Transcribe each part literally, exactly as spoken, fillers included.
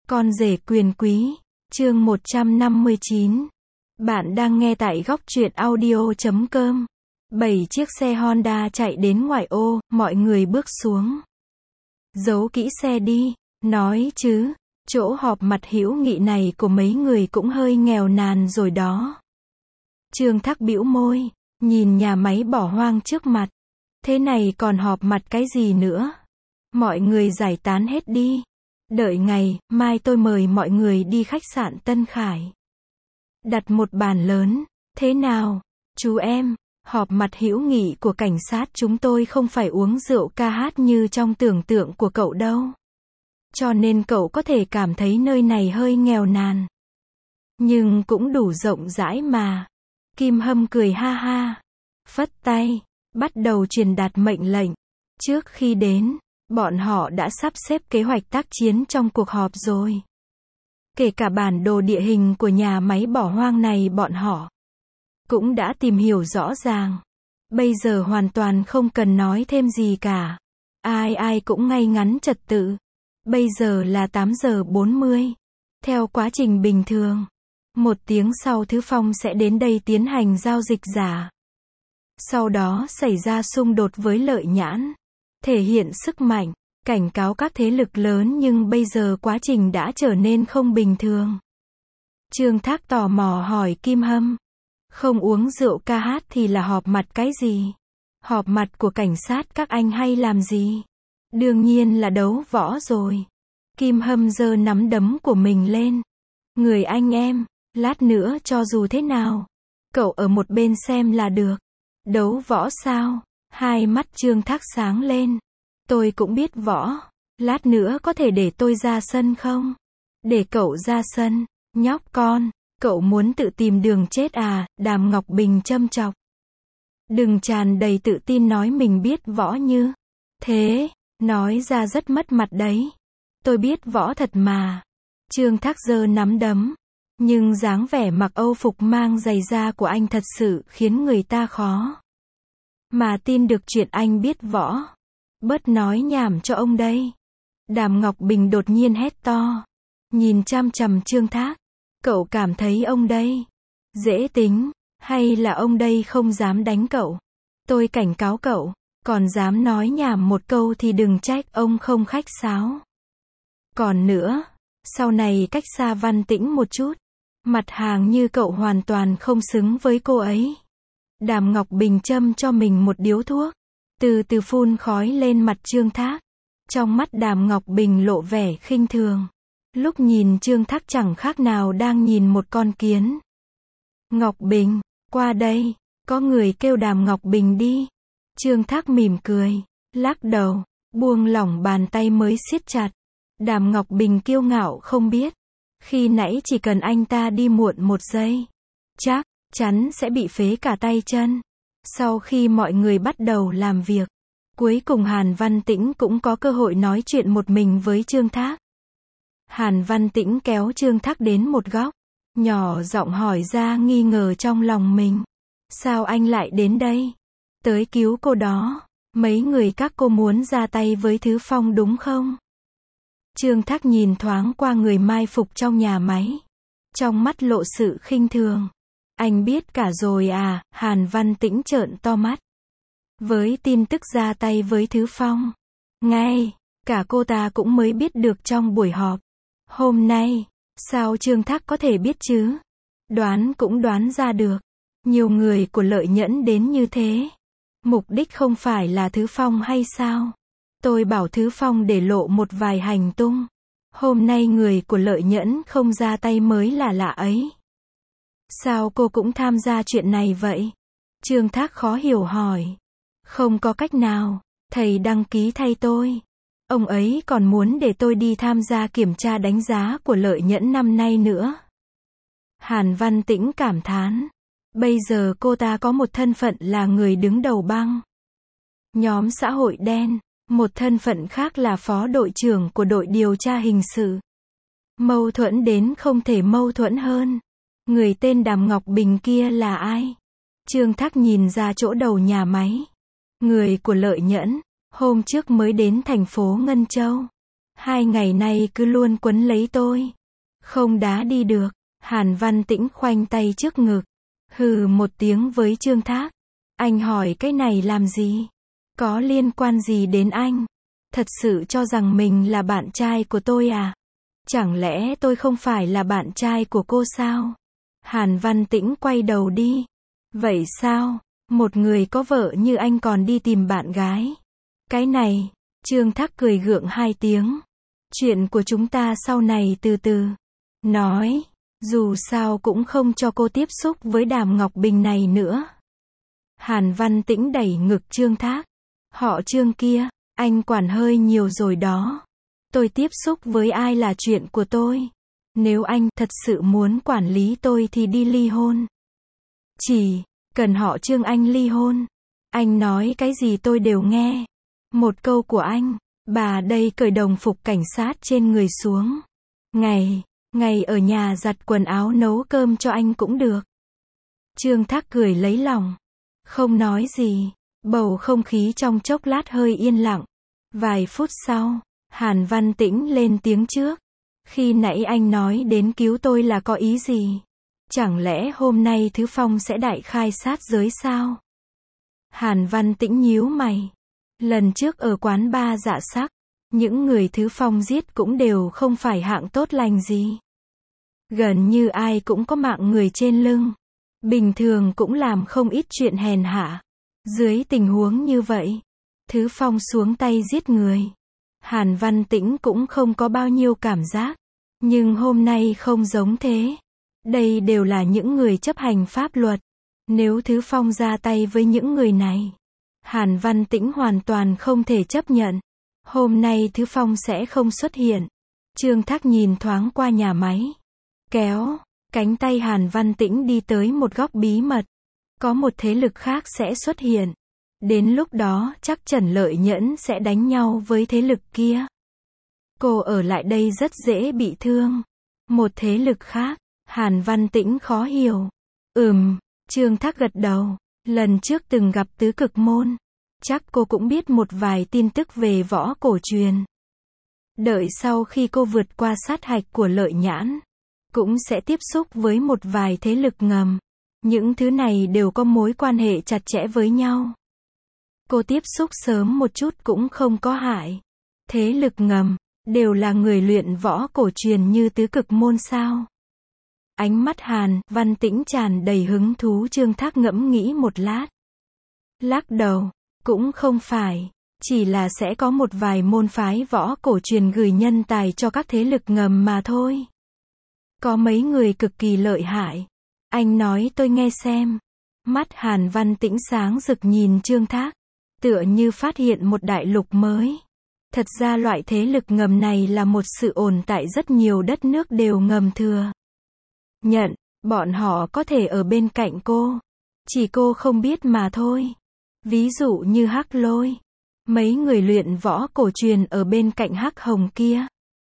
Con rể quyền quý, chương một trăm năm mươi chín. Bạn đang nghe tại góc truyện audio chấm com. Bảy chiếc xe Honda chạy đến ngoại ô, mọi người bước xuống. Giấu kỹ xe đi, nói chứ, chỗ họp mặt hữu nghị này của mấy người cũng hơi nghèo nàn rồi đó. Trương Thác bĩu môi, nhìn nhà máy bỏ hoang trước mặt. Thế này còn họp mặt cái gì nữa? Mọi người giải tán hết đi. Đợi ngày, mai tôi mời mọi người đi khách sạn Tân Khải. Đặt một bàn lớn, thế nào, chú em, họp mặt hữu nghị của cảnh sát chúng tôi không phải uống rượu ca hát như trong tưởng tượng của cậu đâu. Cho nên cậu có thể cảm thấy nơi này hơi nghèo nàn. Nhưng cũng đủ rộng rãi mà. Kim Hâm cười ha ha, phất tay, bắt đầu truyền đạt mệnh lệnh. Trước khi đến, bọn họ đã sắp xếp kế hoạch tác chiến trong cuộc họp rồi. Kể cả bản đồ địa hình của nhà máy bỏ hoang này bọn họ cũng đã tìm hiểu rõ ràng. Bây giờ hoàn toàn không cần nói thêm gì cả. Ai ai cũng ngay ngắn trật tự. Bây giờ là tám giờ bốn mươi. Theo quá trình bình thường, một tiếng sau Thứ Phong sẽ đến đây tiến hành giao dịch giả. Sau đó xảy ra xung đột với Lợi Nhãn. Thể hiện sức mạnh, cảnh cáo các thế lực lớn, nhưng bây giờ quá trình đã trở nên không bình thường. Trương Thác tò mò hỏi Kim Hâm, không uống rượu ca hát thì là họp mặt cái gì? Họp mặt của cảnh sát các anh hay làm gì? Đương nhiên là đấu võ rồi. Kim Hâm giơ nắm đấm của mình lên. Người anh em, lát nữa cho dù thế nào, cậu ở một bên xem là được. Đấu võ sao? Hai mắt Trương Thác sáng lên. Tôi cũng biết võ. Lát nữa có thể để tôi ra sân không? Để cậu ra sân, nhóc con. Cậu muốn tự tìm đường chết à? Đàm Ngọc Bình châm chọc. Đừng tràn đầy tự tin nói mình biết võ như thế. Nói ra rất mất mặt đấy. Tôi biết võ thật mà. Trương Thác giơ nắm đấm. Nhưng dáng vẻ mặc Âu phục mang giày da của anh thật sự khiến người ta khó mà tin được chuyện anh biết võ. Bớt nói nhảm cho ông đây. Đàm Ngọc Bình đột nhiên hét to. Nhìn chăm chằm Trương Thác. Cậu cảm thấy ông đây dễ tính, hay là ông đây không dám đánh cậu? Tôi cảnh cáo cậu, còn dám nói nhảm một câu thì đừng trách ông không khách sáo. Còn nữa, sau này cách xa Văn Tĩnh một chút. Mặt hàng như cậu hoàn toàn không xứng với cô ấy. Đàm Ngọc Bình châm cho mình một điếu thuốc, từ từ phun khói lên mặt Trương Thác. Trong mắt Đàm Ngọc Bình lộ vẻ khinh thường. Lúc nhìn Trương Thác chẳng khác nào đang nhìn một con kiến. Ngọc Bình, qua đây, có người kêu Đàm Ngọc Bình đi. Trương Thác mỉm cười, lắc đầu, buông lỏng bàn tay mới siết chặt. Đàm Ngọc Bình kiêu ngạo không biết. Khi nãy chỉ cần anh ta đi muộn một giây, chắc chắn sẽ bị phế cả tay chân. Sau khi mọi người bắt đầu làm việc, cuối cùng Hàn Văn Tĩnh cũng có cơ hội nói chuyện một mình với Trương Thác. Hàn Văn Tĩnh kéo Trương Thác đến một góc, nhỏ giọng hỏi ra nghi ngờ trong lòng mình. Sao anh lại đến đây? Tới cứu cô đó. Mấy người các cô muốn ra tay với Thứ Phong đúng không? Trương Thác nhìn thoáng qua người mai phục trong nhà máy. Trong mắt lộ sự khinh thường. Anh biết cả rồi à? Hàn Văn Tĩnh trợn to mắt. Với tin tức ra tay với Thứ Phong, ngay cả cô ta cũng mới biết được trong buổi họp hôm nay. Sao Trương Thác có thể biết chứ? Đoán cũng đoán ra được. Nhiều người của Lợi Nhẫn đến như thế. Mục đích không phải là Thứ Phong hay sao? Tôi bảo Thứ Phong để lộ một vài hành tung. Hôm nay người của Lợi Nhẫn không ra tay mới là lạ ấy. Sao cô cũng tham gia chuyện này vậy? Trương Thác khó hiểu hỏi. Không có cách nào, thầy đăng ký thay tôi. Ông ấy còn muốn để tôi đi tham gia kiểm tra đánh giá của Lợi Nhẫn năm nay nữa. Hàn Văn Tĩnh cảm thán. Bây giờ cô ta có một thân phận là người đứng đầu băng nhóm xã hội đen. Một thân phận khác là phó đội trưởng của đội điều tra hình sự. Mâu thuẫn đến không thể mâu thuẫn hơn. Người tên Đàm Ngọc Bình kia là ai? Trương Thác nhìn ra chỗ đầu nhà máy. Người của Lợi Nhẫn, hôm trước mới đến thành phố Ngân Châu. Hai ngày nay cứ luôn quấn lấy tôi. Không đá đi được. Hàn Văn Tĩnh khoanh tay trước ngực. Hừ một tiếng với Trương Thác. Anh hỏi cái này làm gì? Có liên quan gì đến anh? Thật sự cho rằng mình là bạn trai của tôi à? Chẳng lẽ tôi không phải là bạn trai của cô sao? Hàn Văn Tĩnh quay đầu đi. Vậy sao? Một người có vợ như anh còn đi tìm bạn gái. Cái này, Trương Thác cười gượng hai tiếng. Chuyện của chúng ta sau này từ từ. Nói, dù sao cũng không cho cô tiếp xúc với Đàm Ngọc Bình này nữa. Hàn Văn Tĩnh đẩy ngực Trương Thác. Họ Trương kia, anh quản hơi nhiều rồi đó. Tôi tiếp xúc với ai là chuyện của tôi. Nếu anh thật sự muốn quản lý tôi thì đi ly hôn. Chỉ cần họ Trương anh ly hôn. Anh nói cái gì tôi đều nghe. Một câu của anh, bà đây cởi đồng phục cảnh sát trên người xuống. Ngày, ngày ở nhà giặt quần áo nấu cơm cho anh cũng được. Trương Thác cười lấy lòng. Không nói gì. Bầu không khí trong chốc lát hơi yên lặng. Vài phút sau, Hàn Văn Tĩnh lên tiếng trước. Khi nãy anh nói đến cứu tôi là có ý gì? Chẳng lẽ hôm nay Thứ Phong sẽ đại khai sát giới sao? Hàn Văn Tĩnh nhíu mày. Lần trước ở quán bar Dạ Sắc, những người Thứ Phong giết cũng đều không phải hạng tốt lành gì. Gần như ai cũng có mạng người trên lưng. Bình thường cũng làm không ít chuyện hèn hạ. Dưới tình huống như vậy, Thứ Phong xuống tay giết người. Hàn Văn Tĩnh cũng không có bao nhiêu cảm giác. Nhưng hôm nay không giống thế. Đây đều là những người chấp hành pháp luật. Nếu Thứ Phong ra tay với những người này, Hàn Văn Tĩnh hoàn toàn không thể chấp nhận. Hôm nay Thứ Phong sẽ không xuất hiện. Trương Thác nhìn thoáng qua nhà máy. Kéo cánh tay Hàn Văn Tĩnh đi tới một góc bí mật. Có một thế lực khác sẽ xuất hiện. Đến lúc đó chắc Trần Lợi Nhẫn sẽ đánh nhau với thế lực kia. Cô ở lại đây rất dễ bị thương. Một thế lực khác. Hàn Văn Tĩnh khó hiểu. Ừm, Trương Thác gật đầu. Lần trước từng gặp Tứ Cực Môn. Chắc cô cũng biết một vài tin tức về võ cổ truyền. Đợi sau khi cô vượt qua sát hạch của Lợi Nhãn, cũng sẽ tiếp xúc với một vài thế lực ngầm. Những thứ này đều có mối quan hệ chặt chẽ với nhau. Cô tiếp xúc sớm một chút cũng không có hại. Thế lực ngầm, đều là người luyện võ cổ truyền như Tứ Cực Môn sao? Ánh mắt Hàn Văn Tĩnh tràn đầy hứng thú. Trương Thác ngẫm nghĩ một lát. Lắc đầu, cũng không phải. Chỉ là sẽ có một vài môn phái võ cổ truyền gửi nhân tài cho các thế lực ngầm mà thôi. Có mấy người cực kỳ lợi hại. Anh nói tôi nghe xem. Mắt Hàn Văn Tĩnh sáng rực nhìn Trương Thác. Tựa như phát hiện một đại lục mới. Thật ra loại thế lực ngầm này là một sự ồn tại rất nhiều đất nước đều ngầm thừa nhận. Bọn họ có thể ở bên cạnh cô. Chỉ cô không biết mà thôi. Ví dụ như Hắc Lôi. Mấy người luyện võ cổ truyền ở bên cạnh Hắc Hồng kia.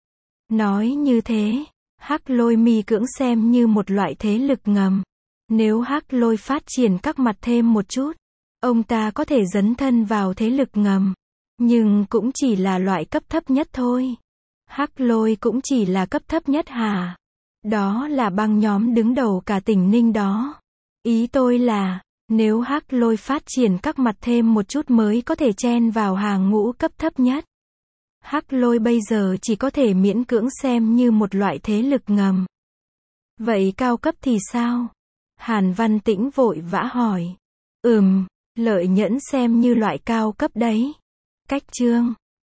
Nói như thế, Hắc Lôi mi cưỡng xem như một loại thế lực ngầm. Nếu Hắc Lôi phát triển các mặt thêm một chút, ông ta có thể dấn thân vào thế lực ngầm. Nhưng cũng chỉ là loại cấp thấp nhất thôi. Hắc Lôi cũng chỉ là cấp thấp nhất hả? Đó là băng nhóm đứng đầu cả tỉnh Ninh đó. Ý tôi là, nếu Hắc Lôi phát triển các mặt thêm một chút mới có thể chen vào hàng ngũ cấp thấp nhất. Hắc Lôi bây giờ chỉ có thể miễn cưỡng xem như một loại thế lực ngầm. Vậy cao cấp thì sao? Hàn Văn Tĩnh vội vã hỏi. Ừm, Lợi Nhẫn xem như loại cao cấp đấy. Cách Trương